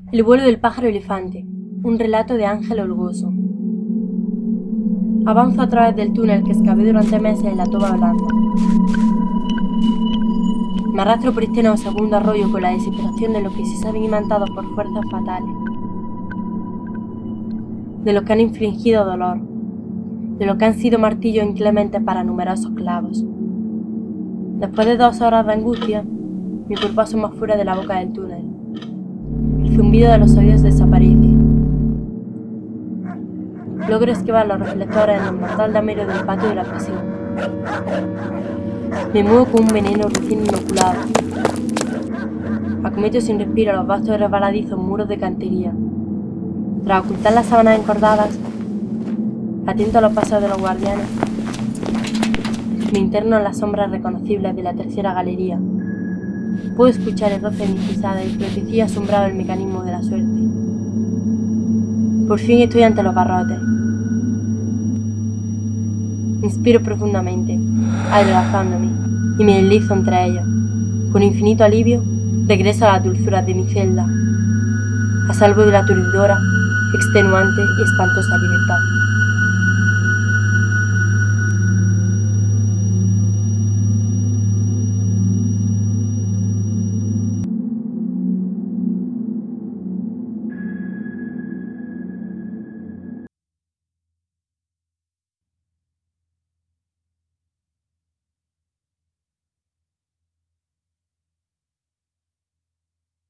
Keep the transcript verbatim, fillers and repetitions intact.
El vuelo del pájaro elefante, un relato de Ángel Holgoso. Avanzo a través del túnel que excavé durante meses en la toba blanda. Me arrastro por este segundo arroyo con la desesperación de los que se saben imantados por fuerzas fatales, de los que han infligido dolor, de los que han sido martillos inclementes para numerosos clavos. Después de dos horas de angustia, mi cuerpo asoma fuera de la boca del túnel. El zumbido de los oídos desaparece. Logro esquivar los reflectores en el mortal damero del patio de la prisión. Me muevo con un veneno recién inoculado. Acometo sin respiro los vastos y resbaladizos muros de cantería. Tras ocultar las sábanas encordadas, atento a los pasos de los guardianes, me interno en las sombras reconocibles de la tercera galería. Puedo escuchar el roce de mis pisadas y profecía asombrado el mecanismo de la suerte. Por fin estoy ante los barrotes. Inspiro profundamente, adelgazándome, y me deslizo entre ellos. Con infinito alivio, regreso a las dulzuras de mi celda, a salvo de la aturdidora, extenuante y espantosa libertad.